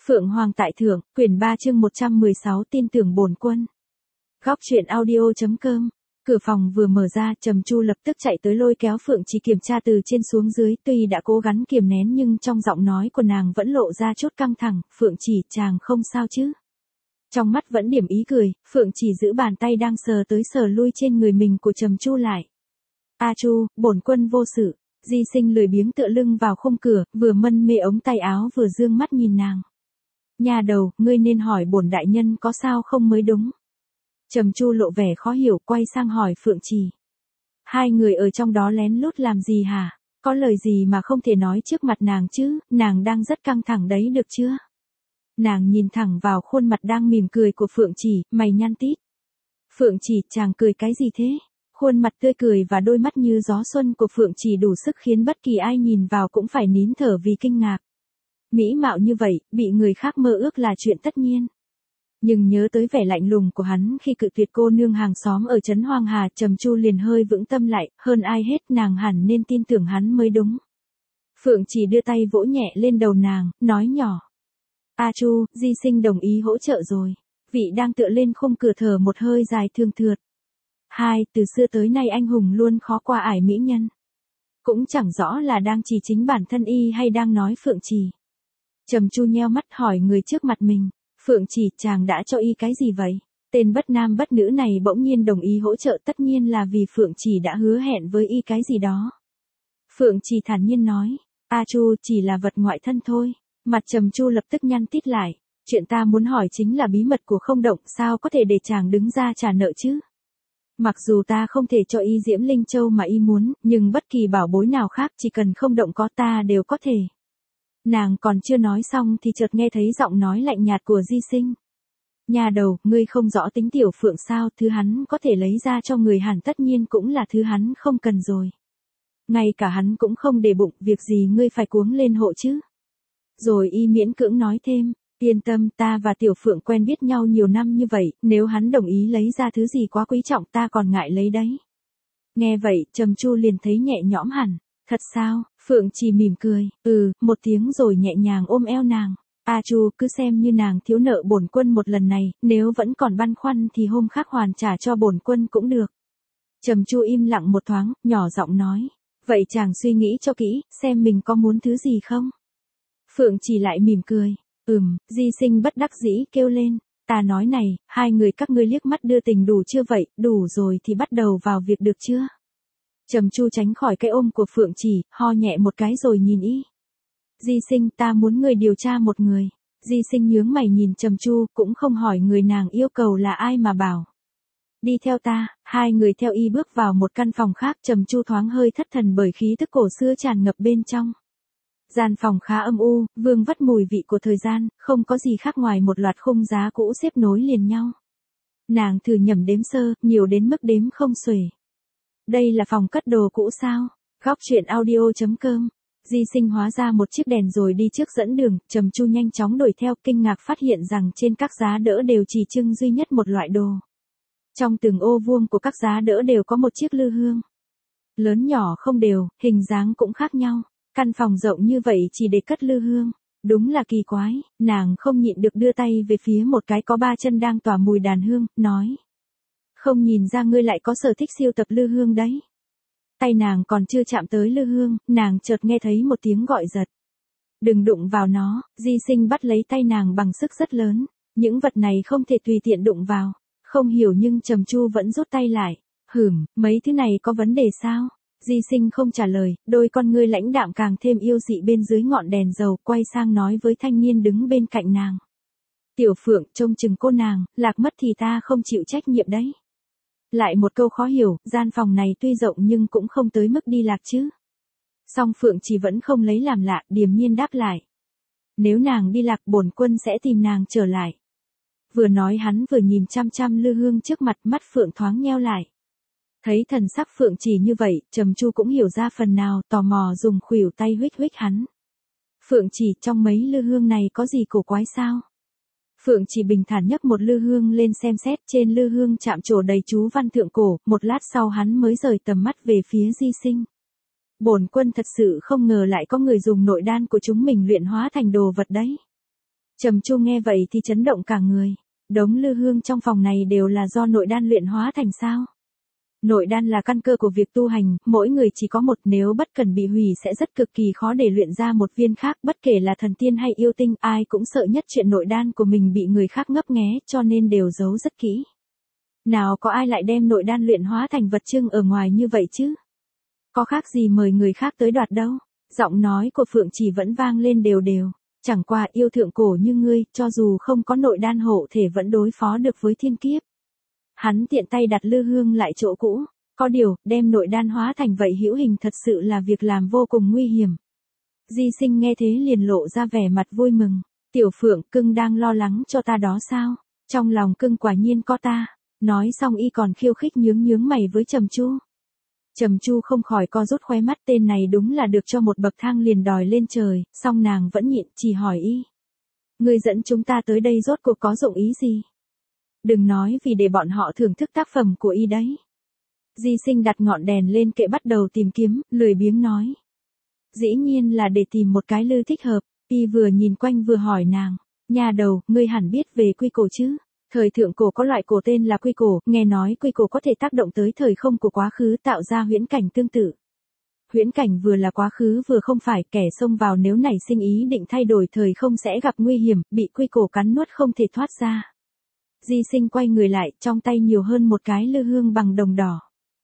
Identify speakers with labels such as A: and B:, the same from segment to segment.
A: Phượng Hoàng tại thượng, quyển 3 chương 116 tin tưởng bổn quân. Góc truyện audio.com. Cửa phòng vừa mở ra, Trầm Chu lập tức chạy tới lôi kéo Phượng Chỉ kiểm tra từ trên xuống dưới, tuy đã cố gắng kiềm nén nhưng trong giọng nói của nàng vẫn lộ ra chút căng thẳng. Phượng Chỉ, chàng không sao chứ? Trong mắt vẫn điểm ý cười, Phượng Chỉ giữ bàn tay đang sờ tới sờ lui trên người mình của Trầm Chu lại. A Chu, bổn quân vô sự. Di Sinh lười biếng tựa lưng vào khung cửa, vừa mân mê ống tay áo vừa dương mắt nhìn nàng. Nhà đầu, ngươi nên hỏi bổn đại nhân có sao không mới đúng. Trầm Chu lộ vẻ khó hiểu, quay sang hỏi Phượng Chỉ. Hai người ở trong đó lén lút làm gì hả? Có lời gì mà không thể nói trước mặt nàng chứ, nàng đang rất căng thẳng đấy được chưa? Nàng nhìn thẳng vào khuôn mặt đang mỉm cười của Phượng Chỉ, mày nhăn tít. Phượng Chỉ, chàng cười cái gì thế? Khuôn mặt tươi cười và đôi mắt như gió xuân của Phượng Chỉ đủ sức khiến bất kỳ ai nhìn vào cũng phải nín thở vì kinh ngạc. Mỹ mạo như vậy, bị người khác mơ ước là chuyện tất nhiên. Nhưng nhớ tới vẻ lạnh lùng của hắn khi cự tuyệt cô nương hàng xóm ở trấn Hoang Hà, Trầm Chu liền hơi vững tâm lại, hơn ai hết nàng hẳn nên tin tưởng hắn mới đúng. Phượng Chỉ đưa tay vỗ nhẹ lên đầu nàng, nói nhỏ. A Chu, Di Sinh đồng ý hỗ trợ rồi. Vị đang tựa lên khung cửa thở một hơi dài thương thượt. Từ xưa tới nay anh hùng luôn khó qua ải mỹ nhân. Cũng chẳng rõ là đang chỉ chính bản thân y hay đang nói Phượng Chỉ. Trầm Chu nheo mắt hỏi người trước mặt mình. Phượng Chỉ, chàng đã cho y cái gì vậy? Tên bất nam bất nữ này bỗng nhiên đồng ý hỗ trợ, tất nhiên là vì Phượng Chỉ đã hứa hẹn với y cái gì đó. Phượng Chỉ thản nhiên nói. A Chu, chỉ là vật ngoại thân thôi. Mặt Trầm Chu lập tức nhăn tít lại. Chuyện ta muốn hỏi chính là bí mật của Không Động, sao có thể để chàng đứng ra trả nợ chứ? Mặc dù ta không thể cho y Diễm Linh Châu mà y muốn, nhưng bất kỳ bảo bối nào khác chỉ cần Không Động có ta đều có thể. Nàng còn chưa nói xong thì chợt nghe thấy giọng nói lạnh nhạt của Di Sinh. Nhà đầu, ngươi không rõ tính tiểu Phượng sao, thứ hắn có thể lấy ra cho người hẳn tất nhiên cũng là thứ hắn không cần rồi. Ngay cả hắn cũng không để bụng, việc gì ngươi phải cuống lên hộ chứ. Rồi y miễn cưỡng nói thêm. Yên tâm, ta và Tiểu Phượng quen biết nhau nhiều năm như vậy, nếu hắn đồng ý lấy ra thứ gì quá quý trọng ta còn ngại lấy đấy. Nghe vậy, Trầm Chu liền thấy nhẹ nhõm hẳn. Thật sao? Phượng Chỉ mỉm cười, một tiếng rồi nhẹ nhàng ôm eo nàng. A Chu, cứ xem như nàng thiếu nợ bổn quân một lần này, nếu vẫn còn băn khoăn thì hôm khác hoàn trả cho bổn quân cũng được. Trầm Chu im lặng một thoáng, nhỏ giọng nói. Vậy chàng suy nghĩ cho kỹ, xem mình có muốn thứ gì không? Phượng Chỉ lại mỉm cười. Di Sinh bất đắc dĩ kêu lên. Ta nói này, hai người các ngươi liếc mắt đưa tình đủ chưa vậy, đủ rồi thì bắt đầu vào việc được chưa? Trầm Chu tránh khỏi cái ôm của Phượng Chỉ, ho nhẹ một cái rồi nhìn y. Di Sinh, ta muốn người điều tra một người. Di Sinh nhướng mày nhìn Trầm Chu, cũng không hỏi người nàng yêu cầu là ai mà bảo. Đi theo ta. Hai người theo y bước vào một căn phòng khác, Trầm Chu thoáng hơi thất thần bởi khí tức cổ xưa tràn ngập bên trong. Gian phòng khá âm u, vương vắt mùi vị của thời gian, không có gì khác ngoài một loạt khung giá cũ xếp nối liền nhau. Nàng thử nhẩm đếm sơ, nhiều đến mức đếm không xuể. Đây là phòng cất đồ cũ sao? Góc truyện audio.com. Di Sinh hóa ra một chiếc đèn rồi đi trước dẫn đường, Trầm Chu nhanh chóng đuổi theo, kinh ngạc phát hiện rằng trên các giá đỡ đều chỉ trưng duy nhất một loại đồ. Trong từng ô vuông của các giá đỡ đều có một chiếc lư hương. Lớn nhỏ không đều, hình dáng cũng khác nhau. Căn phòng rộng như vậy chỉ để cất lư hương. Đúng là kỳ quái, nàng không nhịn được đưa tay về phía một cái có ba chân đang tỏa mùi đàn hương, nói. Không nhìn ra ngươi lại có sở thích siêu tập lư hương đấy. Tay nàng còn chưa chạm tới lư hương, nàng chợt nghe thấy một tiếng gọi giật. Đừng đụng vào nó. Di Sinh bắt lấy tay nàng bằng sức rất lớn. Những vật này không thể tùy tiện đụng vào. Không hiểu nhưng Trầm Chu vẫn rút tay lại. Mấy thứ này có vấn đề sao? Di Sinh không trả lời, đôi con ngươi lãnh đạm càng thêm yêu dị bên dưới ngọn đèn dầu, quay sang nói với thanh niên đứng bên cạnh nàng. Tiểu Phượng, trông chừng cô nàng, lạc mất thì ta không chịu trách nhiệm đấy. Lại một câu khó hiểu, gian phòng này tuy rộng nhưng cũng không tới mức đi lạc chứ. Song Phượng Chỉ vẫn không lấy làm lạ, điềm nhiên đáp lại. Nếu nàng đi lạc bổn quân sẽ tìm nàng trở lại. Vừa nói hắn vừa nhìn chăm chăm lư hương trước mặt, mắt Phượng thoáng nheo lại. Thấy thần sắc Phượng Chỉ như vậy, Trầm Chu cũng hiểu ra phần nào, tò mò dùng khuỷu tay huých huých hắn. Phượng Chỉ, trong mấy lư hương này có gì cổ quái sao? Phượng Chỉ bình thản nhấc một lư hương lên xem xét, trên lư hương chạm trổ đầy chú văn thượng cổ, một lát sau hắn mới rời tầm mắt về phía Di Sinh. Bổn quân thật sự không ngờ lại có người dùng nội đan của chúng mình luyện hóa thành đồ vật đấy. Trầm Chu nghe vậy thì chấn động cả người. Đống lư hương trong phòng này đều là do nội đan luyện hóa thành sao? Nội đan là căn cơ của việc tu hành, mỗi người chỉ có một, nếu bất cần bị hủy sẽ rất cực kỳ khó để luyện ra một viên khác, bất kể là thần tiên hay yêu tinh, ai cũng sợ nhất chuyện nội đan của mình bị người khác ngấp nghé, cho nên đều giấu rất kỹ. Nào có ai lại đem nội đan luyện hóa thành vật trưng ở ngoài như vậy chứ? Có khác gì mời người khác tới đoạt đâu. Giọng nói của Phượng Chỉ vẫn vang lên đều đều. Chẳng qua yêu thượng cổ như ngươi, cho dù không có nội đan hộ thể vẫn đối phó được với thiên kiếp. Hắn tiện tay đặt lư hương lại chỗ cũ. Có điều, đem nội đan hóa thành vậy hữu hình thật sự là việc làm vô cùng nguy hiểm. Di Sinh nghe thế liền lộ ra vẻ mặt vui mừng. Tiểu Phượng, cưng đang lo lắng cho ta đó sao? Trong lòng cưng quả nhiên có ta. Nói xong y còn khiêu khích nhướng mày với Trầm Chu. Trầm Chu không khỏi co rút khóe mắt, tên này đúng là được cho một bậc thang liền đòi lên trời, song nàng vẫn nhịn, chỉ hỏi y. Ngươi dẫn chúng ta tới đây rốt cuộc có dụng ý gì? Đừng nói vì để bọn họ thưởng thức tác phẩm của y đấy. Di Sinh đặt ngọn đèn lên kệ bắt đầu tìm kiếm, lười biếng nói. Dĩ nhiên là để tìm một cái lư thích hợp, y vừa nhìn quanh vừa hỏi nàng. Nhà đầu, ngươi hẳn biết về quy cổ chứ? Thời thượng cổ có loại cổ tên là quy cổ, nghe nói quy cổ có thể tác động tới thời không của quá khứ tạo ra huyễn cảnh tương tự. Huyễn cảnh vừa là quá khứ vừa không phải, kẻ xông vào nếu nảy sinh ý định thay đổi thời không sẽ gặp nguy hiểm, bị quy cổ cắn nuốt không thể thoát ra. Di Sinh quay người lại, trong tay nhiều hơn một cái lư hương bằng đồng đỏ.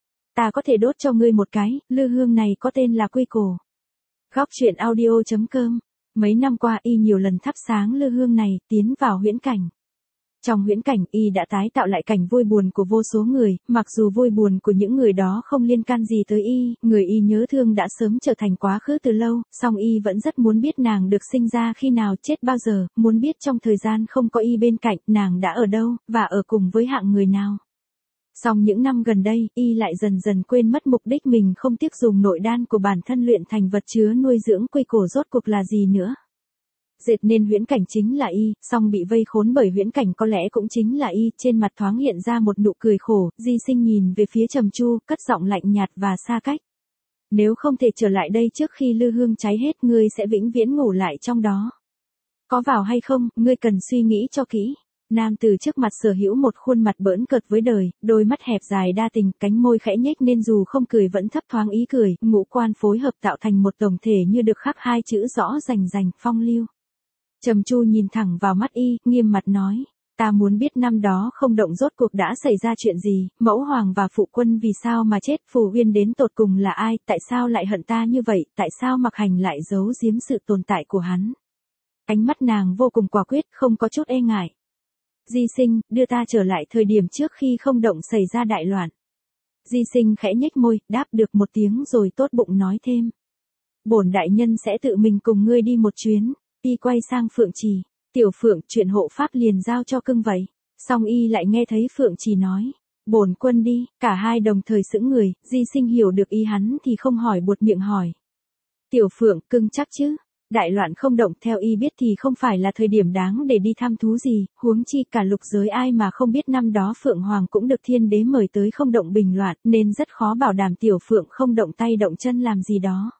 A: Ta có thể đốt cho ngươi một cái, lư hương này có tên là quy cổ. Góc truyện audio.com. Mấy năm qua y nhiều lần thắp sáng lư hương này, tiến vào huyễn cảnh. Trong huyễn cảnh y đã tái tạo lại cảnh vui buồn của vô số người, mặc dù vui buồn của những người đó không liên can gì tới y, người y nhớ thương đã sớm trở thành quá khứ từ lâu, song y vẫn rất muốn biết nàng được sinh ra khi nào, chết bao giờ, muốn biết trong thời gian không có y bên cạnh, nàng đã ở đâu, và ở cùng với hạng người nào. Song những năm gần đây, y lại dần dần quên mất mục đích mình không tiếc dùng nội đan của bản thân luyện thành vật chứa nuôi dưỡng quy cổ rốt cuộc là gì nữa. Dệt nên huyễn cảnh chính là y, song bị vây khốn bởi huyễn cảnh có lẽ cũng chính là y, trên mặt thoáng hiện ra một nụ cười khổ, Di Sinh nhìn về phía Trầm Chu, cất giọng lạnh nhạt và xa cách. Nếu không thể trở lại đây trước khi lư hương cháy hết, ngươi sẽ vĩnh viễn ngủ lại trong đó. Có vào hay không, ngươi cần suy nghĩ cho kỹ. Nam từ trước mặt sở hữu một khuôn mặt bỡn cợt với đời, đôi mắt hẹp dài đa tình, cánh môi khẽ nhếch nên dù không cười vẫn thấp thoáng ý cười, ngũ quan phối hợp tạo thành một tổng thể như được khắc hai chữ rõ rành rành, phong lưu. Trầm Chu nhìn thẳng vào mắt y, nghiêm mặt nói, ta muốn biết năm đó không động rốt cuộc đã xảy ra chuyện gì, mẫu hoàng và phụ quân vì sao mà chết, Phù Uyên đến tột cùng là ai, tại sao lại hận ta như vậy, tại sao Mặc Hành lại giấu giếm sự tồn tại của hắn. Ánh mắt nàng vô cùng quả quyết, không có chút e ngại. Di Sinh, đưa ta trở lại thời điểm trước khi không động xảy ra đại loạn. Di Sinh khẽ nhếch môi, đáp được một tiếng rồi tốt bụng nói thêm. Bổn đại nhân sẽ tự mình cùng ngươi đi một chuyến. Y quay sang Phượng Trì, Tiểu Phượng, chuyện hộ pháp liền giao cho cưng vậy. Song y lại nghe thấy Phượng Trì nói, bổn quân đi, cả hai đồng thời sững người, Di Sinh hiểu được ý hắn thì không hỏi buột miệng hỏi. Tiểu Phượng, cưng chắc chứ? Đại loạn không động, theo y biết thì không phải là thời điểm đáng để đi thăm thú gì, huống chi cả lục giới ai mà không biết năm đó Phượng Hoàng cũng được thiên đế mời tới không động bình loạn, nên rất khó bảo đảm Tiểu Phượng không động tay động chân làm gì đó.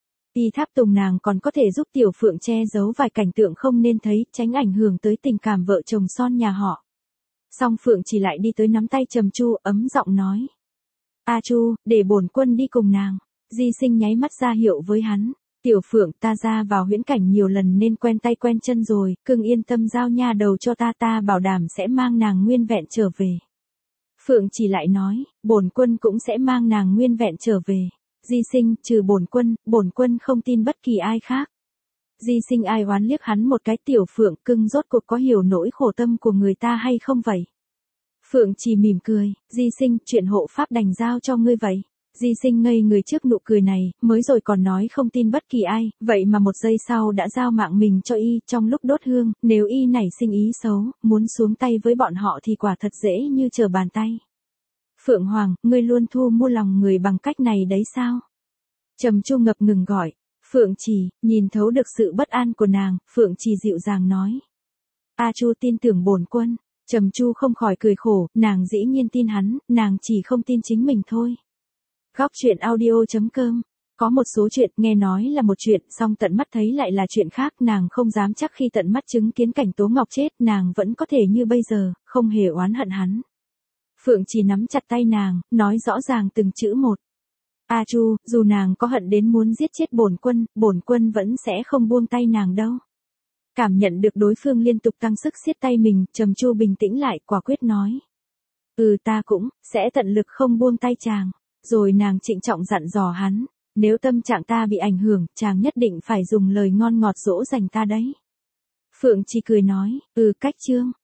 A: Y tháp tùng nàng còn có thể giúp Tiểu Phượng che giấu vài cảnh tượng không nên thấy, tránh ảnh hưởng tới tình cảm vợ chồng son nhà họ. Song Phượng chỉ lại đi tới nắm tay Trầm Chu, ấm giọng nói. A Chu, để bổn quân đi cùng nàng. Di Sinh nháy mắt ra hiệu với hắn. Tiểu Phượng, ta ra vào huyễn cảnh nhiều lần nên quen tay quen chân rồi, cưng yên tâm giao nha đầu cho ta bảo đảm sẽ mang nàng nguyên vẹn trở về. Phượng chỉ lại nói, bổn quân cũng sẽ mang nàng nguyên vẹn trở về. Di Sinh, trừ bổn quân không tin bất kỳ ai khác. Di Sinh ai oán liếc hắn một cái, Tiểu Phượng, cưng rốt cuộc có hiểu nỗi khổ tâm của người ta hay không vậy? Phượng chỉ mỉm cười, Di Sinh, chuyện hộ pháp đành giao cho ngươi vậy. Di Sinh ngây người trước nụ cười này, mới rồi còn nói không tin bất kỳ ai, vậy mà một giây sau đã giao mạng mình cho y, trong lúc đốt hương, nếu y nảy sinh ý xấu, muốn xuống tay với bọn họ thì quả thật dễ như trở bàn tay. Phượng Hoàng, ngươi luôn thu mua lòng người bằng cách này đấy sao? Trầm Chu ngập ngừng gọi. Phượng Trì, nhìn thấu được sự bất an của nàng, Phượng Trì dịu dàng nói. A Chu tin tưởng bổn quân. Trầm Chu không khỏi cười khổ, nàng dĩ nhiên tin hắn, nàng chỉ không tin chính mình thôi. Góc truyện audio.com Có một số chuyện nghe nói là một chuyện, song tận mắt thấy lại là chuyện khác, nàng không dám chắc khi tận mắt chứng kiến cảnh Tố Ngọc chết, nàng vẫn có thể như bây giờ, không hề oán hận hắn. Phượng Trì nắm chặt tay nàng, nói rõ ràng từng chữ một. A Chu, dù nàng có hận đến muốn giết chết bổn quân vẫn sẽ không buông tay nàng đâu. Cảm nhận được đối phương liên tục tăng sức siết tay mình, Trầm Chu bình tĩnh lại, quả quyết nói. Ta cũng, sẽ tận lực không buông tay chàng. Rồi nàng trịnh trọng dặn dò hắn, nếu tâm trạng ta bị ảnh hưởng, chàng nhất định phải dùng lời ngon ngọt dỗ dành ta đấy. Phượng Trì cười nói, cách chương.